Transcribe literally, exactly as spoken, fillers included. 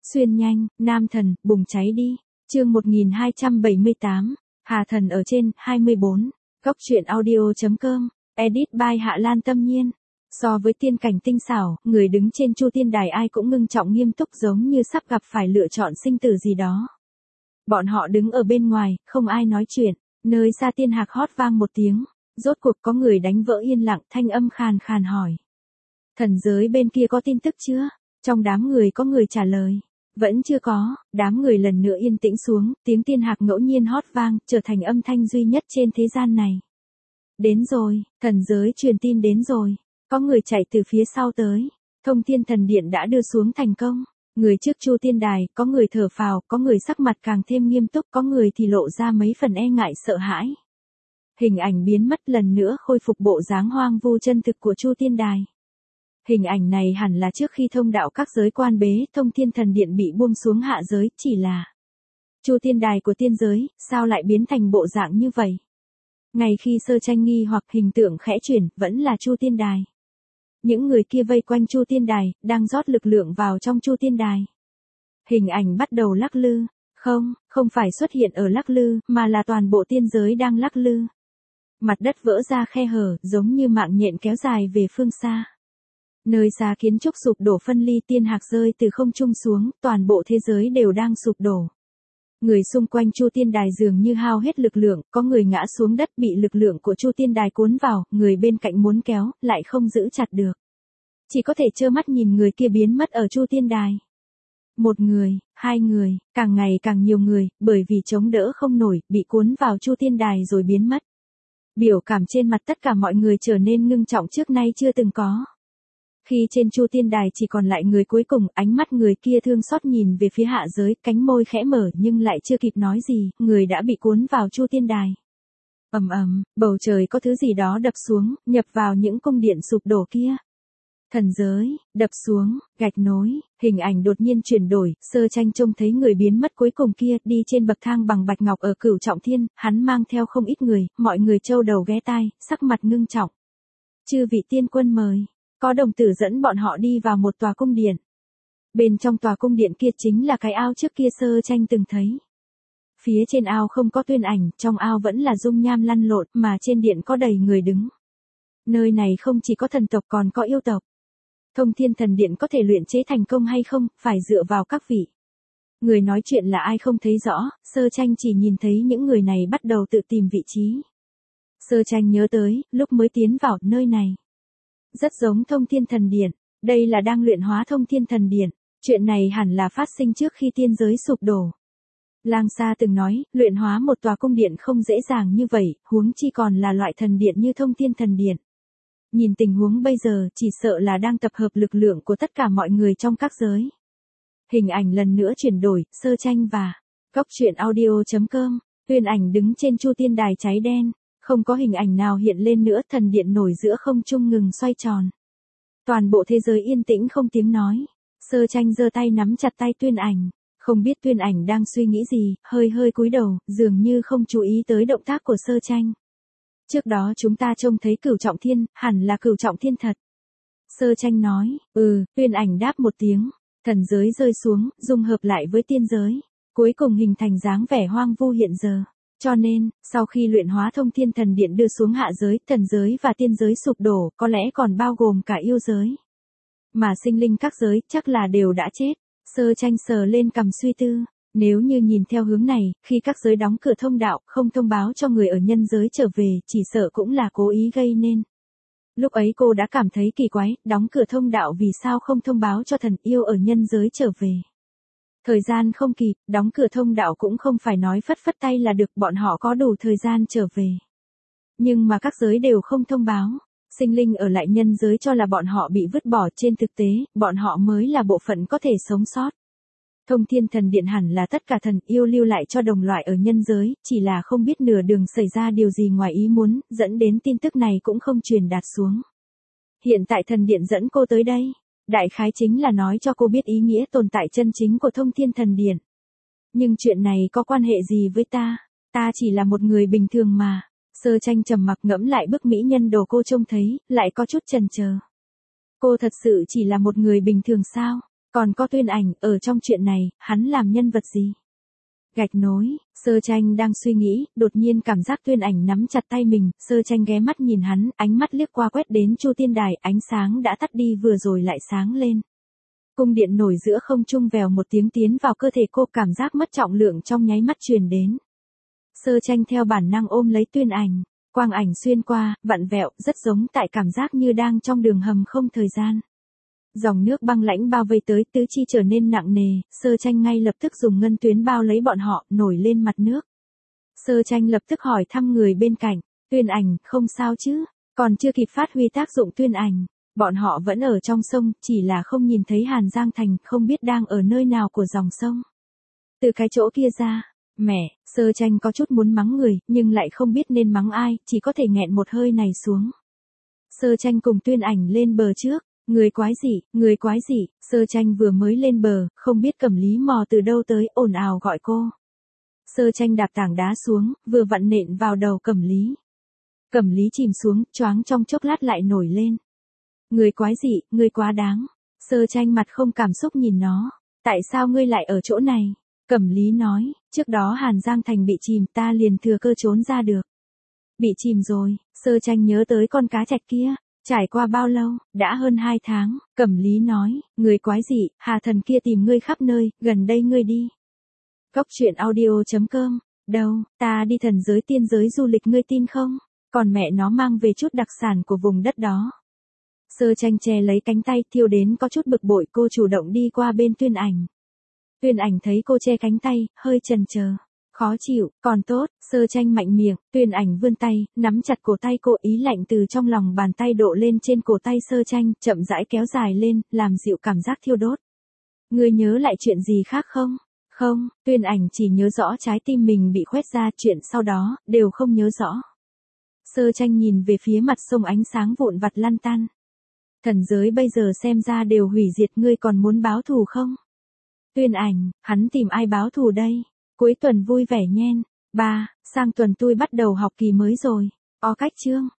Xuyên nhanh, nam thần, bùng cháy đi. Chương một nghìn hai trăm bảy mươi tám, Hà thần ở trên, hai mươi bốn. Góc truyện audio chấm com, edit by Hạ Lan Tâm Nhiên. So với tiên cảnh tinh xảo, người đứng trên Chu Tiên Đài ai cũng ngưng trọng nghiêm túc giống như sắp gặp phải lựa chọn sinh tử gì đó. Bọn họ đứng ở bên ngoài, không ai nói chuyện, nơi xa tiên hạc hót vang một tiếng, rốt cuộc có người đánh vỡ yên lặng, thanh âm khàn khàn hỏi. Thần giới bên kia có tin tức chưa? Trong đám người có người trả lời. Vẫn chưa có, đám người lần nữa yên tĩnh xuống, tiếng tiên hạc ngẫu nhiên hót vang, trở thành âm thanh duy nhất trên thế gian này. Đến rồi, thần giới truyền tin đến rồi. Có người chạy từ phía sau tới. Thông Thiên Thần Điện đã đưa xuống thành công. Người trước Chu Tiên Đài, có người thở phào, có người sắc mặt càng thêm nghiêm túc, có người thì lộ ra mấy phần e ngại sợ hãi. Hình ảnh biến mất lần nữa khôi phục bộ dáng hoang vu chân thực của Chu Tiên Đài. Hình ảnh này hẳn là trước khi thông đạo các giới quan bế, Thông Thiên Thần Điện bị buông xuống hạ giới, chỉ là Chu Tiên Đài của tiên giới, sao lại biến thành bộ dạng như vậy? Ngày khi Sơ Tranh nghi hoặc hình tượng khẽ chuyển, vẫn là Chu Tiên Đài. Những người kia vây quanh Chu Tiên Đài, đang rót lực lượng vào trong Chu Tiên Đài. Hình ảnh bắt đầu lắc lư, không, không phải xuất hiện ở lắc lư, mà là toàn bộ tiên giới đang lắc lư. Mặt đất vỡ ra khe hở, giống như mạng nhện kéo dài về phương xa. Nơi xa kiến trúc sụp đổ phân ly, tiên hạc rơi từ không trung xuống, toàn bộ thế giới đều đang sụp đổ. Người xung quanh Chu Tiên Đài dường như hao hết lực lượng, có người ngã xuống đất bị lực lượng của Chu Tiên Đài cuốn vào, người bên cạnh muốn kéo, lại không giữ chặt được. Chỉ có thể trơ mắt nhìn người kia biến mất ở Chu Tiên Đài. Một người, hai người, càng ngày càng nhiều người, bởi vì chống đỡ không nổi, bị cuốn vào Chu Tiên Đài rồi biến mất. Biểu cảm trên mặt tất cả mọi người trở nên ngưng trọng trước nay chưa từng có. Khi trên Chu Tiên Đài chỉ còn lại người cuối cùng, ánh mắt người kia thương xót nhìn về phía hạ giới, cánh môi khẽ mở nhưng lại chưa kịp nói gì, người đã bị cuốn vào Chu Tiên Đài. Ầm ầm, bầu trời có thứ gì đó đập xuống, nhập vào những cung điện sụp đổ kia. Thần giới, đập xuống, gạch nối, hình ảnh đột nhiên chuyển đổi, Sơ Tranh trông thấy người biến mất cuối cùng kia, đi trên bậc thang bằng bạch ngọc ở Cửu Trọng Thiên, hắn mang theo không ít người, mọi người châu đầu ghé tai, sắc mặt ngưng trọng. Chư vị tiên quân mời. Có đồng tử dẫn bọn họ đi vào một tòa cung điện. Bên trong tòa cung điện kia chính là cái ao trước kia Sơ Tranh từng thấy. Phía trên ao không có tuyên ảnh, trong ao vẫn là dung nham lăn lộn, mà trên điện có đầy người đứng. Nơi này không chỉ có thần tộc còn có yêu tộc. Thông Thiên Thần Điện có thể luyện chế thành công hay không, phải dựa vào các vị. Người nói chuyện là ai không thấy rõ, Sơ Tranh chỉ nhìn thấy những người này bắt đầu tự tìm vị trí. Sơ Tranh nhớ tới, lúc mới tiến vào nơi này. Rất giống Thông Thiên Thần Điện, đây là đang luyện hóa Thông Thiên Thần Điện, chuyện này hẳn là phát sinh trước khi tiên giới sụp đổ. Lang Sa từng nói, luyện hóa một tòa cung điện không dễ dàng như vậy, huống chi còn là loại thần điện như Thông Thiên Thần Điện. Nhìn tình huống bây giờ, chỉ sợ là đang tập hợp lực lượng của tất cả mọi người trong các giới. Hình ảnh lần nữa chuyển đổi, Sơ Tranh và Góc truyện audio chấm com, Tuyên Ảnh đứng trên Chu Tiên Đài cháy đen. Không có hình ảnh nào hiện lên nữa, thần điện nổi giữa không trung ngừng xoay tròn. Toàn bộ thế giới yên tĩnh không tiếng nói. Sơ Tranh giơ tay nắm chặt tay Tuyên Ảnh, không biết Tuyên Ảnh đang suy nghĩ gì, hơi hơi cúi đầu, dường như không chú ý tới động tác của Sơ Tranh. Trước đó chúng ta trông thấy Cửu Trọng Thiên, hẳn là Cửu Trọng Thiên thật. Sơ Tranh nói, ừ, Tuyên Ảnh đáp một tiếng, thần giới rơi xuống, dung hợp lại với tiên giới, cuối cùng hình thành dáng vẻ hoang vu hiện giờ. Cho nên, sau khi luyện hóa Thông Thiên Thần Điện đưa xuống hạ giới, thần giới và tiên giới sụp đổ, có lẽ còn bao gồm cả yêu giới. Mà sinh linh các giới, chắc là đều đã chết. Sơ Tranh sờ lên cằm suy tư, nếu như nhìn theo hướng này, khi các giới đóng cửa thông đạo, không thông báo cho người ở nhân giới trở về, chỉ sợ cũng là cố ý gây nên. Lúc ấy cô đã cảm thấy kỳ quái, đóng cửa thông đạo vì sao không thông báo cho thần yêu ở nhân giới trở về. Thời gian không kịp, đóng cửa thông đạo cũng không phải nói phất phất tay là được, bọn họ có đủ thời gian trở về. Nhưng mà các giới đều không thông báo, sinh linh ở lại nhân giới cho là bọn họ bị vứt bỏ, trên thực tế, bọn họ mới là bộ phận có thể sống sót. Thông Thiên Thần Điện hẳn là tất cả thần yêu lưu lại cho đồng loại ở nhân giới, chỉ là không biết nửa đường xảy ra điều gì ngoài ý muốn, dẫn đến tin tức này cũng không truyền đạt xuống. Hiện tại thần điện dẫn cô tới đây. Đại khái chính là nói cho cô biết ý nghĩa tồn tại chân chính của Thông Thiên Thần Điện. Nhưng chuyện này có quan hệ gì với ta? Ta chỉ là một người bình thường mà. Sơ Tranh trầm mặc ngẫm lại bức mỹ nhân đồ cô trông thấy, lại có chút chần chờ. Cô thật sự chỉ là một người bình thường sao? Còn có Tuyên Ảnh, ở trong chuyện này, hắn làm nhân vật gì? Gạch nối, Sơ Tranh đang suy nghĩ, đột nhiên cảm giác Tuyên Ảnh nắm chặt tay mình, Sơ Tranh ghé mắt nhìn hắn, ánh mắt liếc qua quét đến Chu Tiên Đài, ánh sáng đã tắt đi vừa rồi lại sáng lên. Cung điện nổi giữa không trung vèo một tiếng tiến vào cơ thể cô, cảm giác mất trọng lượng trong nháy mắt truyền đến. Sơ Tranh theo bản năng ôm lấy Tuyên Ảnh, quang ảnh xuyên qua, vặn vẹo, rất giống tại cảm giác như đang trong đường hầm không thời gian. Dòng nước băng lãnh bao vây tới, tứ chi trở nên nặng nề, Sơ Tranh ngay lập tức dùng ngân tuyến bao lấy bọn họ, nổi lên mặt nước. Sơ Tranh lập tức hỏi thăm người bên cạnh, Tuyên Ảnh, không sao chứ? Còn chưa kịp phát huy tác dụng Tuyên Ảnh, bọn họ vẫn ở trong sông, chỉ là không nhìn thấy Hàn Giang Thành, không biết đang ở nơi nào của dòng sông. Từ cái chỗ kia ra, mẹ, Sơ Tranh có chút muốn mắng người, nhưng lại không biết nên mắng ai, chỉ có thể nghẹn một hơi này xuống. Sơ Tranh cùng Tuyên Ảnh lên bờ trước. Người quái gì, người quái gì, Sơ Tranh vừa mới lên bờ, không biết Cẩm Lý mò từ đâu tới, ồn ào gọi cô. Sơ Tranh đạp tảng đá xuống, vừa vặn nện vào đầu Cẩm Lý. Cẩm Lý chìm xuống, choáng trong chốc lát lại nổi lên. Người quái gì, người quá đáng. Sơ Tranh mặt không cảm xúc nhìn nó. Tại sao ngươi lại ở chỗ này? Cẩm Lý nói, trước đó Hàn Giang Thành bị chìm, ta liền thừa cơ trốn ra được. Bị chìm rồi, Sơ Tranh nhớ tới con cá trạch kia. Trải qua bao lâu, đã hơn hai tháng, Cẩm Lý nói, người quái gì, Hà Thần kia tìm ngươi khắp nơi, gần đây ngươi đi. Góc truyện audio chấm com, đâu, ta đi thần giới tiên giới du lịch ngươi tin không? Còn mẹ nó mang về chút đặc sản của vùng đất đó. Sơ Tranh che lấy cánh tay, thiêu đến có chút bực bội, cô chủ động đi qua bên Tuyên Ảnh. Tuyên Ảnh thấy cô che cánh tay, hơi chần chờ. Khó chịu, còn tốt, Sơ Tranh mạnh miệng, Tuyên Ảnh vươn tay, nắm chặt cổ tay cô, ý lạnh từ trong lòng bàn tay độ lên trên cổ tay Sơ Tranh, chậm rãi kéo dài lên, làm dịu cảm giác thiêu đốt. Ngươi nhớ lại chuyện gì khác không? Không, Tuyên Ảnh chỉ nhớ rõ trái tim mình bị khoét ra, chuyện sau đó, đều không nhớ rõ. Sơ Tranh nhìn về phía mặt sông ánh sáng vụn vặt lăn tăn. Thần giới bây giờ xem ra đều hủy diệt, ngươi còn muốn báo thù không? Tuyên Ảnh, hắn tìm ai báo thù đây? Cuối tuần vui vẻ nhen. Ba, sang tuần tôi bắt đầu học kỳ mới rồi. O cách chương.